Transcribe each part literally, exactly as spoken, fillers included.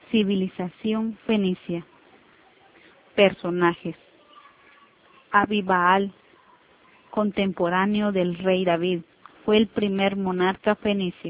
Civilización fenicia. Personajes. Abibaal, contemporáneo del rey David, fue el primer monarca fenicio.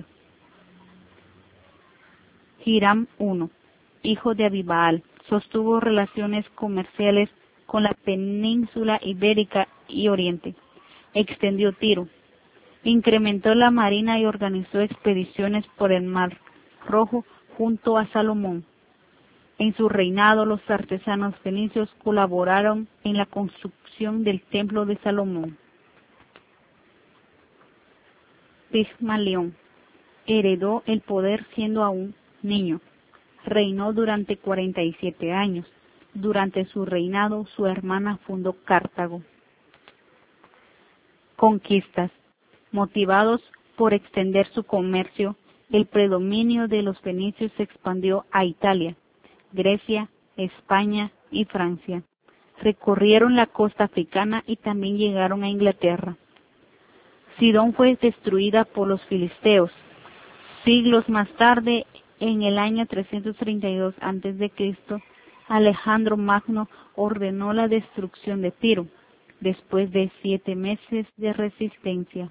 Hiram I, hijo de Abibaal, sostuvo relaciones comerciales con la península ibérica y Oriente. Extendió Tiro, incrementó la marina y organizó expediciones por el Mar Rojo junto a Salomón. En su reinado, los artesanos fenicios colaboraron en la construcción del templo de Salomón. Pigmalión heredó el poder siendo aún niño. Reinó durante cuarenta y siete años. Durante su reinado, su hermana fundó Cartago. Conquistas. Motivados por extender su comercio, el predominio de los fenicios se expandió a Italia, Grecia, España y Francia. Recorrieron la costa africana y también llegaron a Inglaterra. Sidón fue destruida por los filisteos. Siglos más tarde, en el año trescientos treinta y dos antes de Cristo, Alejandro Magno ordenó la destrucción de Tiro, después de siete meses de resistencia.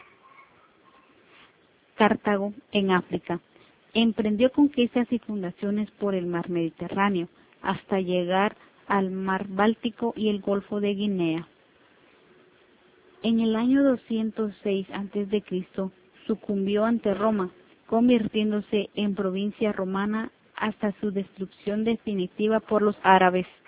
Cartago, en África, emprendió conquistas y fundaciones por el mar Mediterráneo, hasta llegar al mar Báltico y el Golfo de Guinea. En el año doscientos seis antes de Cristo, sucumbió ante Roma, convirtiéndose en provincia romana hasta su destrucción definitiva por los árabes.